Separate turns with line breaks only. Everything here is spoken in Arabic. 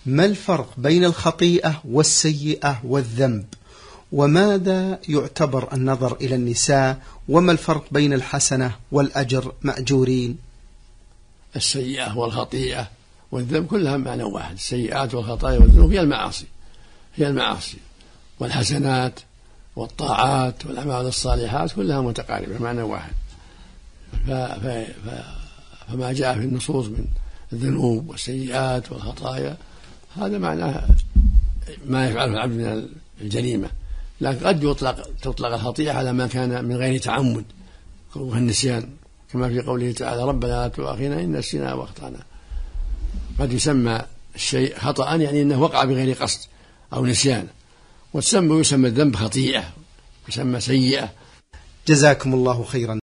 ما الفرق بين الخطيئة والسيئة والذنب؟ وماذا يعتبر النظر إلى النساء؟ وما الفرق بين الحسنة والأجر مأجورين؟
السيئة والخطيئة والذنب كلها معنى واحد. السيئات والخطايا والذنوب هي المعاصي، والحسنات والطاعات والأعمال الصالحات كلها متقاربة معنى واحد. فما جاء في النصوص من الذنوب والسيئات والخطايا هذا معناه ما يفعله العبد من الجريمة، لكن قد تطلق الخطيئة على ما كان من غير تعمد والنسيان، كما في قوله تعالى ربنا لا تؤاخذنا إن نسينا وأخطأنا. قد يسمى الشيء خطأ يعني أنه وقع بغير قصد أو نسيان، ويسمى الذنب خطيئة، يسمى سيئة.
جزاكم الله خيرا.